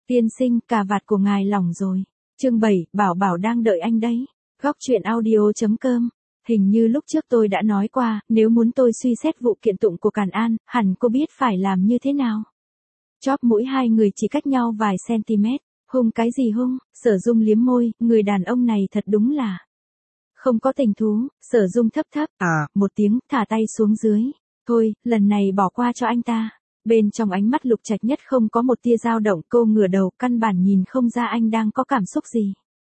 Tiên sinh, cà vạt của ngài lỏng rồi. Chương 7, Bảo Bảo đang đợi anh đấy. Góc truyện audio.com. Hình như lúc trước tôi đã nói qua, nếu muốn tôi suy xét vụ kiện tụng của Càn An, hẳn cô biết phải làm như thế nào. Chóp mũi hai người chỉ cách nhau vài cm. Hung cái gì hung? Sở Dung liếm môi, người đàn ông này thật đúng là không có tình thú. Sở Dung thấp thấp, một tiếng, thả tay xuống dưới. Thôi, lần này bỏ qua cho anh ta. Bên trong ánh mắt Lục Trạch Nhất không có một tia dao động, cô ngửa đầu, căn bản nhìn không ra anh đang có cảm xúc gì.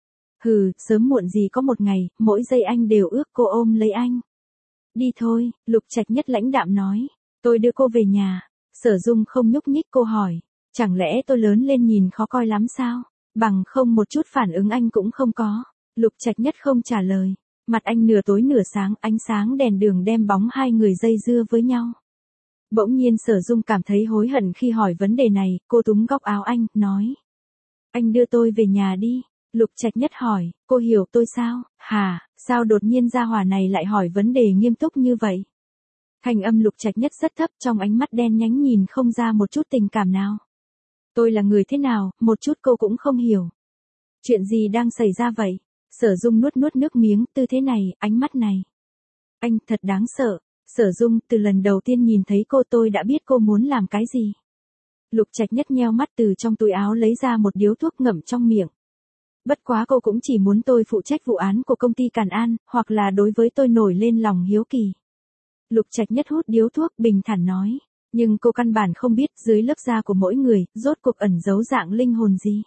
Hừ, sớm muộn gì có một ngày, mỗi giây anh đều ước cô ôm lấy anh. Đi thôi, Lục Trạch Nhất lãnh đạm nói. Tôi đưa cô về nhà. Sở Dung không nhúc nhích, cô hỏi. Chẳng lẽ tôi lớn lên nhìn khó coi lắm sao? Bằng không một chút phản ứng anh cũng không có. Lục Trạch Nhất không trả lời. Mặt anh nửa tối nửa sáng, ánh sáng đèn đường đem bóng hai người dây dưa với nhau. Bỗng nhiên Sở Dung cảm thấy hối hận khi hỏi vấn đề này, cô túm góc áo anh, nói. Anh đưa tôi về nhà đi. Lục Trạch Nhất hỏi, cô hiểu tôi sao? Hả, sao đột nhiên gia hỏa này lại hỏi vấn đề nghiêm túc như vậy? Thanh âm Lục Trạch Nhất rất thấp, trong ánh mắt đen nhánh nhìn không ra một chút tình cảm nào. Tôi là người thế nào, một chút cô cũng không hiểu. Chuyện gì đang xảy ra vậy? Sở Dung nuốt nước miếng, tư thế này, ánh mắt này. Anh thật đáng sợ. Sở Dung, từ lần đầu tiên nhìn thấy cô tôi đã biết cô muốn làm cái gì. Lục Trạch Nhất nheo mắt, từ trong túi áo lấy ra một điếu thuốc ngậm trong miệng. Bất quá cô cũng chỉ muốn tôi phụ trách vụ án của công ty Càn An, hoặc là đối với tôi nổi lên lòng hiếu kỳ. Lục Trạch Nhất hút điếu thuốc, bình thản nói. Nhưng cô căn bản không biết dưới lớp da của mỗi người, rốt cuộc ẩn giấu dạng linh hồn gì.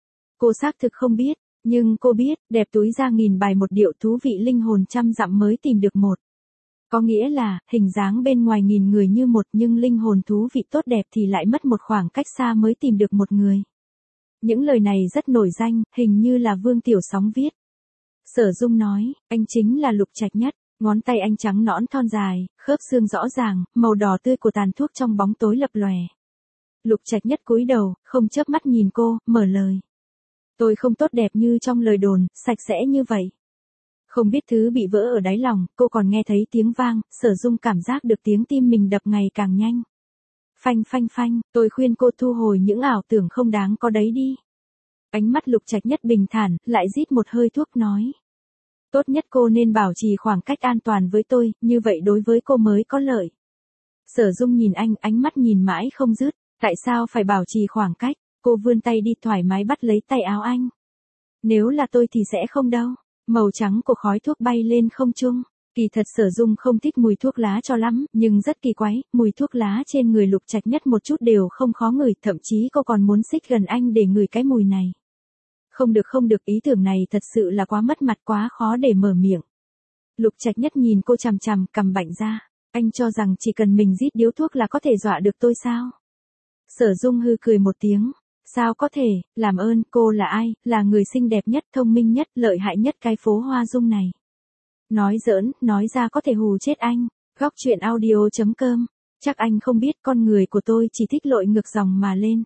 Cô xác thực không biết, nhưng cô biết, đẹp túi da nghìn bài một điệu, thú vị linh hồn trăm dặm mới tìm được một. Có nghĩa là, hình dáng bên ngoài nghìn người như một, nhưng linh hồn thú vị tốt đẹp thì lại mất một khoảng cách xa mới tìm được một người. Những lời này rất nổi danh, hình như là Vương Tiểu Sóng viết. Sở Dung nói, anh chính là Lục Trạch Nhất. Ngón tay anh trắng nõn thon dài, khớp xương rõ ràng, màu đỏ tươi của tàn thuốc trong bóng tối lập lòe. Lục Trạch Nhất cúi đầu, không chớp mắt nhìn cô, mở lời. Tôi không tốt đẹp như trong lời đồn, sạch sẽ như vậy. Không biết thứ bị vỡ ở đáy lòng, cô còn nghe thấy tiếng vang, Sở Dung cảm giác được tiếng tim mình đập ngày càng nhanh. Phanh phanh phanh, tôi khuyên cô thu hồi những ảo tưởng không đáng có đấy đi. Ánh mắt Lục Trạch Nhất bình thản, lại rít một hơi thuốc nói. Tốt nhất cô nên bảo trì khoảng cách an toàn với tôi, như vậy đối với cô mới có lợi. Sở Dung nhìn anh, ánh mắt nhìn mãi không dứt, tại sao phải bảo trì khoảng cách? Cô vươn tay đi thoải mái bắt lấy tay áo anh. Nếu là tôi thì sẽ không đâu. Màu trắng của khói thuốc bay lên không trung. Kỳ thật Sở Dung không thích mùi thuốc lá cho lắm, nhưng rất kỳ quái, mùi thuốc lá trên người Lục Trạch Nhất một chút đều không khó ngửi, thậm chí cô còn muốn xích gần anh để ngửi cái mùi này. Không được, ý tưởng này thật sự là quá mất mặt, quá khó để mở miệng. Lục Trạch Nhất nhìn cô chằm chằm, cằm bạnh ra. Anh cho rằng chỉ cần mình rít điếu thuốc là có thể dọa được tôi sao? Sở Dung hư cười một tiếng. Sao có thể, làm ơn, cô là ai, là người xinh đẹp nhất, thông minh nhất, lợi hại nhất cái phố Hoa Dung này. Nói giỡn, nói ra có thể hù chết anh. Góc truyện audio.com. Chắc anh không biết con người của tôi chỉ thích lội ngược dòng mà lên.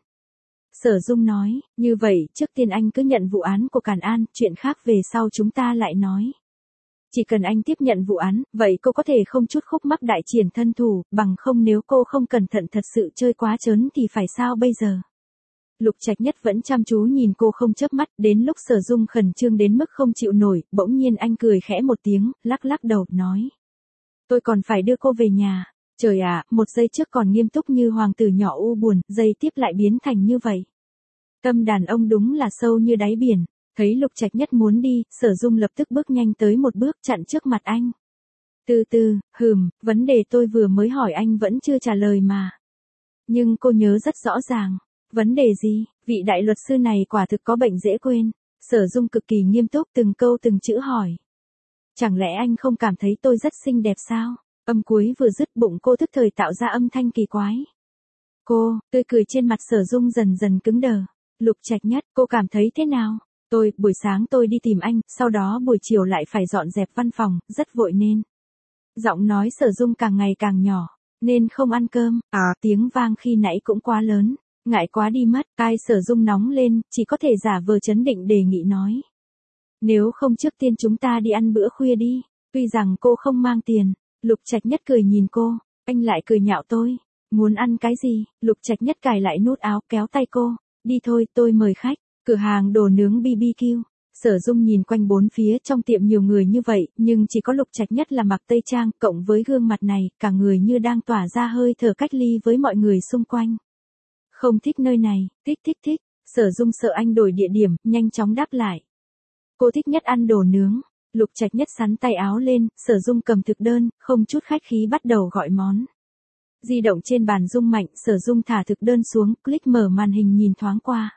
Sở Dung nói, như vậy, trước tiên anh cứ nhận vụ án của Càn An, chuyện khác về sau chúng ta lại nói. Chỉ cần anh tiếp nhận vụ án, vậy cô có thể không chút khúc mắc đại triển thân thủ, bằng không nếu cô không cẩn thận thật sự chơi quá trớn thì phải sao bây giờ? Lục Trạch Nhất vẫn chăm chú nhìn cô không chớp mắt, đến lúc Sở Dung khẩn trương đến mức không chịu nổi, bỗng nhiên anh cười khẽ một tiếng, lắc đầu, nói. Tôi còn phải đưa cô về nhà. Trời ạ, một giây trước còn nghiêm túc như hoàng tử nhỏ u buồn, giây tiếp lại biến thành như vậy. Tâm đàn ông đúng là sâu như đáy biển. Thấy Lục Trạch Nhất muốn đi, Sở Dung lập tức bước nhanh tới một bước chặn trước mặt anh. Từ từ, vấn đề tôi vừa mới hỏi anh vẫn chưa trả lời mà. Nhưng cô nhớ rất rõ ràng. Vấn đề gì? Vị đại luật sư này quả thực có bệnh dễ quên. Sở Dung cực kỳ nghiêm túc từng câu từng chữ hỏi. Chẳng lẽ anh không cảm thấy tôi rất xinh đẹp sao? Âm cuối vừa dứt, bụng cô tức thời tạo ra âm thanh kỳ quái. Cô, tươi cười trên mặt Sở Dung dần dần cứng đờ. Lục Trạch Nhất, cô cảm thấy thế nào? Buổi sáng tôi đi tìm anh, sau đó buổi chiều lại phải dọn dẹp văn phòng, rất vội nên. Giọng nói Sở Dung càng ngày càng nhỏ, nên không ăn cơm. Tiếng vang khi nãy cũng quá lớn, ngại quá đi mất. Tai Sở Dung nóng lên, chỉ có thể giả vờ trấn định đề nghị nói. Nếu không trước tiên chúng ta đi ăn bữa khuya đi, tuy rằng cô không mang tiền. Lục Trạch Nhất cười nhìn cô, anh lại cười nhạo tôi. Muốn ăn cái gì? Lục Trạch Nhất cài lại nút áo, kéo tay cô. đi thôi, tôi mời khách. Cửa hàng đồ nướng BBQ. Sở Dung nhìn quanh bốn phía, trong tiệm nhiều người như vậy, nhưng chỉ có Lục Trạch Nhất là mặc tây trang, cộng với gương mặt này, cả người như đang tỏa ra hơi thở cách ly với mọi người xung quanh. Không thích nơi này, thích. Sở Dung sợ anh đổi địa điểm, nhanh chóng đáp lại. Cô thích nhất ăn đồ nướng. Lục Trạch Nhất xắn tay áo lên, Sở Dung cầm thực đơn, không chút khách khí bắt đầu gọi món. Di động trên bàn rung mạnh, Sở Dung thả thực đơn xuống, click mở màn hình nhìn thoáng qua.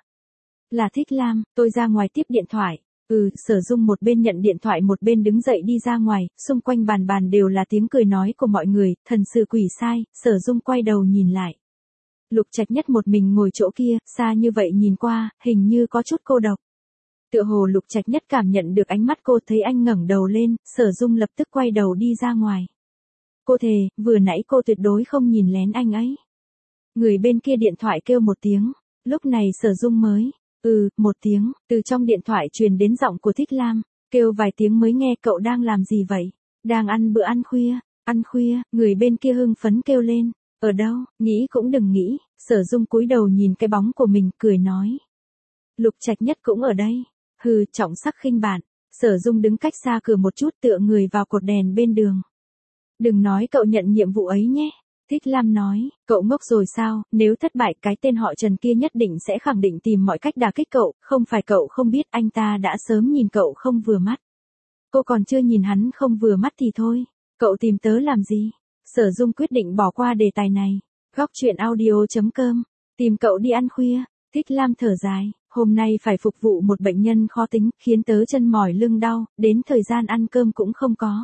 Là Thích Lam, tôi ra ngoài tiếp điện thoại. Sở Dung một bên nhận điện thoại một bên đứng dậy đi ra ngoài, xung quanh bàn đều là tiếng cười nói của mọi người, thần sự quỷ sai, Sở Dung quay đầu nhìn lại. Lục Trạch Nhất một mình ngồi chỗ kia, xa như vậy nhìn qua, hình như có chút cô độc. Tựa hồ Lục Trạch Nhất cảm nhận được ánh mắt cô, thấy anh ngẩng đầu lên, Sở Dung lập tức quay đầu đi ra ngoài. Cô thề, vừa nãy cô tuyệt đối không nhìn lén anh ấy. Người bên kia điện thoại kêu một tiếng, lúc này Sở Dung mới, một tiếng, từ trong điện thoại truyền đến giọng của Thích Lam, kêu vài tiếng mới nghe cậu đang làm gì vậy? Đang ăn bữa ăn khuya, người bên kia hưng phấn kêu lên, ở đâu, nghĩ cũng đừng nghĩ, Sở Dung cúi đầu nhìn cái bóng của mình, cười nói. Lục Trạch Nhất cũng ở đây, trọng sắc khinh bạn, Sở Dung đứng cách xa cửa một chút tựa người vào cột đèn bên đường. Đừng nói cậu nhận nhiệm vụ ấy nhé. Thích Lam nói, cậu ngốc rồi sao, nếu thất bại cái tên họ Trần kia nhất định sẽ khẳng định tìm mọi cách đả kích cậu, không phải cậu không biết anh ta đã sớm nhìn cậu không vừa mắt. Cô còn chưa nhìn hắn không vừa mắt thì thôi, cậu tìm tớ làm gì? Sở Dung quyết định bỏ qua đề tài này. Góc truyện audio.com, tìm cậu đi ăn khuya. Thích Lam thở dài, hôm nay phải phục vụ một bệnh nhân khó tính, khiến tớ chân mỏi lưng đau, đến thời gian ăn cơm cũng không có.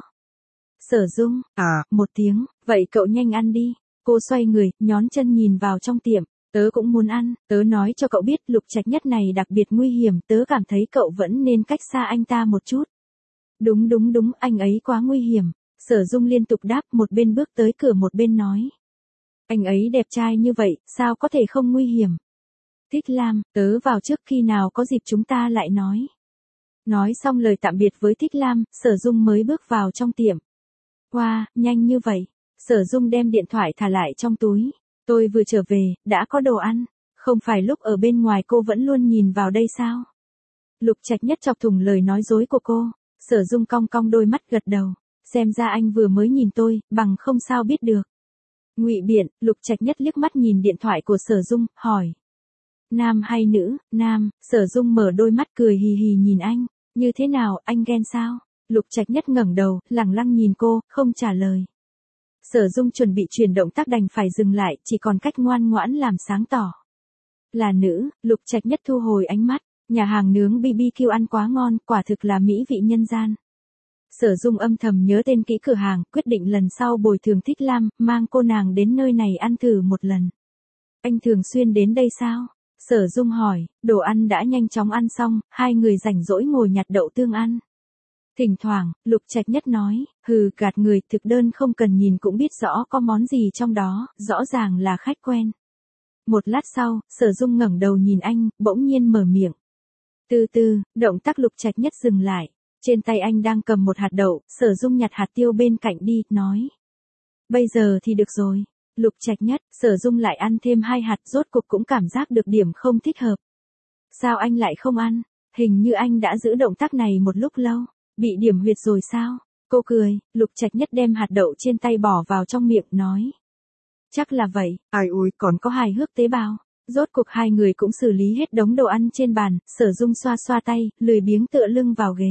Sở Dung, một tiếng, vậy cậu nhanh ăn đi. Cô xoay người, nhón chân nhìn vào trong tiệm, tớ cũng muốn ăn, tớ nói cho cậu biết Lục Trạch Nhất này đặc biệt nguy hiểm, tớ cảm thấy cậu vẫn nên cách xa anh ta một chút. Đúng, anh ấy quá nguy hiểm. Sở Dung liên tục đáp, một bên bước tới cửa một bên nói. Anh ấy đẹp trai như vậy, sao có thể không nguy hiểm? Thích Lam, tớ vào trước, khi nào có dịp chúng ta lại nói. Nói xong lời tạm biệt với Thích Lam, Sở Dung mới bước vào trong tiệm. Wow, nhanh như vậy. Sở Dung đem điện thoại thả lại trong túi. Tôi vừa trở về, đã có đồ ăn. Không phải lúc ở bên ngoài cô vẫn luôn nhìn vào đây sao? Lục Trạch Nhất chọc thủng lời nói dối của cô. Sở Dung cong cong đôi mắt gật đầu. Xem ra anh vừa mới nhìn tôi, bằng không sao biết được. Ngụy biện, Lục Trạch Nhất liếc mắt nhìn điện thoại của Sở Dung, hỏi. Nam hay nữ? Nam. Sở Dung mở đôi mắt cười hì hì nhìn anh. Như thế nào, anh ghen sao? Lục Trạch Nhất ngẩng đầu, lẳng lăng nhìn cô, không trả lời. Sở Dung chuẩn bị chuyển động tác đành phải dừng lại, chỉ còn cách ngoan ngoãn làm sáng tỏ. Là nữ, Lục Trạch Nhất thu hồi ánh mắt, nhà hàng nướng BBQ ăn quá ngon, quả thực là mỹ vị nhân gian. Sở Dung âm thầm nhớ tên kỹ cửa hàng, quyết định lần sau bồi thường Thích Lam, mang cô nàng đến nơi này ăn thử một lần. Anh thường xuyên đến đây sao? Sở Dung hỏi, đồ ăn đã nhanh chóng ăn xong, hai người rảnh rỗi ngồi nhặt đậu tương ăn. Thỉnh thoảng, Lục Trạch Nhất nói, gạt người, thực đơn không cần nhìn cũng biết rõ có món gì trong đó, rõ ràng là khách quen. Một lát sau, Sở Dung ngẩng đầu nhìn anh, bỗng nhiên mở miệng. Từ từ, động tác Lục Trạch Nhất dừng lại. Trên tay anh đang cầm một hạt đậu, Sở Dung nhặt hạt tiêu bên cạnh đi, nói. Bây giờ thì được rồi. Lục Trạch Nhất, Sở Dung lại ăn thêm 2 hạt, rốt cuộc cũng cảm giác được điểm không thích hợp. Sao anh lại không ăn? Hình như anh đã giữ động tác này một lúc lâu. Bị điểm huyệt rồi sao? Cô cười, Lục Trạch Nhất đem hạt đậu trên tay bỏ vào trong miệng, nói. Chắc là vậy, ai ôi, còn có hài hước tế bào. Rốt cuộc hai người cũng xử lý hết đống đồ ăn trên bàn, Sở Dung xoa xoa tay, lười biếng tựa lưng vào ghế.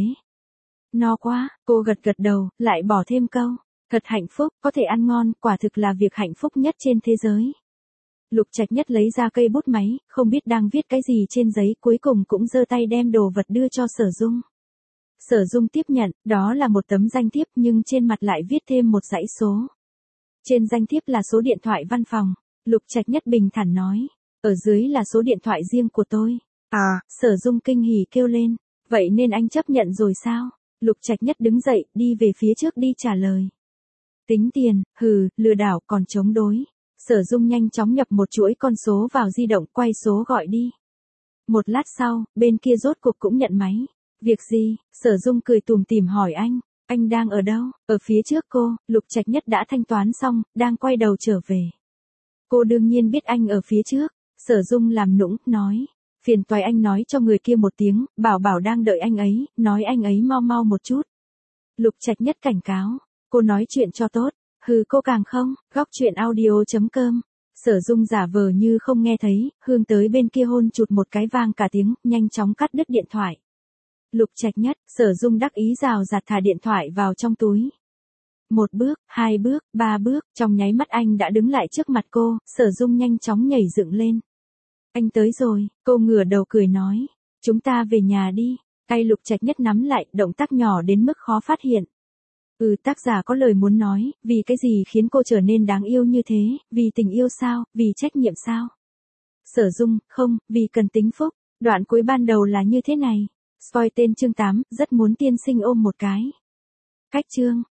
No quá, cô gật gật đầu, lại bỏ thêm câu. Thật hạnh phúc, có thể ăn ngon, quả thực là việc hạnh phúc nhất trên thế giới. Lục Trạch Nhất lấy ra cây bút máy, không biết đang viết cái gì trên giấy, cuối cùng cũng giơ tay đem đồ vật đưa cho Sở Dung. Sở Dung tiếp nhận, đó là một tấm danh thiếp nhưng trên mặt lại viết thêm một dãy số. Trên danh thiếp là số điện thoại văn phòng. Lục Trạch Nhất bình thản nói, ở dưới là số điện thoại riêng của tôi. Sở Dung kinh hỉ kêu lên, vậy nên anh chấp nhận rồi sao? Lục Trạch Nhất đứng dậy, đi về phía trước đi trả lời. Tính tiền, lừa đảo còn chống đối. Sở Dung nhanh chóng nhập một chuỗi con số vào di động, quay số gọi đi. Một lát sau, bên kia rốt cuộc cũng nhận máy. Việc gì? Sở Dung cười tủm tỉm hỏi anh đang ở đâu? Ở phía trước cô. Lục Trạch Nhất đã thanh toán xong, đang quay đầu trở về. Cô đương nhiên biết anh ở phía trước. Sở Dung làm nũng, nói. Phiền toái anh nói cho người kia một tiếng, bảo bảo đang đợi anh ấy, nói anh ấy mau mau một chút. Lục Trạch Nhất cảnh cáo, cô nói chuyện cho tốt, hừ cô càng không, góc chuyện audio.com. Sở Dung giả vờ như không nghe thấy, hướng tới bên kia hôn chụt một cái vang cả tiếng, nhanh chóng cắt đứt điện thoại. Lục Trạch Nhất, Sở Dung đắc ý rào rạt thả điện thoại vào trong túi. Một bước, hai bước, ba bước, trong nháy mắt anh đã đứng lại trước mặt cô, Sở Dung nhanh chóng nhảy dựng lên. Anh tới rồi, cô ngửa đầu cười nói, chúng ta về nhà đi. Tay Lục Trạch Nhất nắm lại, động tác nhỏ đến mức khó phát hiện. Tác giả có lời muốn nói, vì cái gì khiến cô trở nên đáng yêu như thế, vì tình yêu sao, vì trách nhiệm sao? Sở Dung, không, vì cần tính phúc. Đoạn cuối ban đầu là như thế này. Spoil tên chương 8, rất muốn tiên sinh ôm một cái. Cách chương.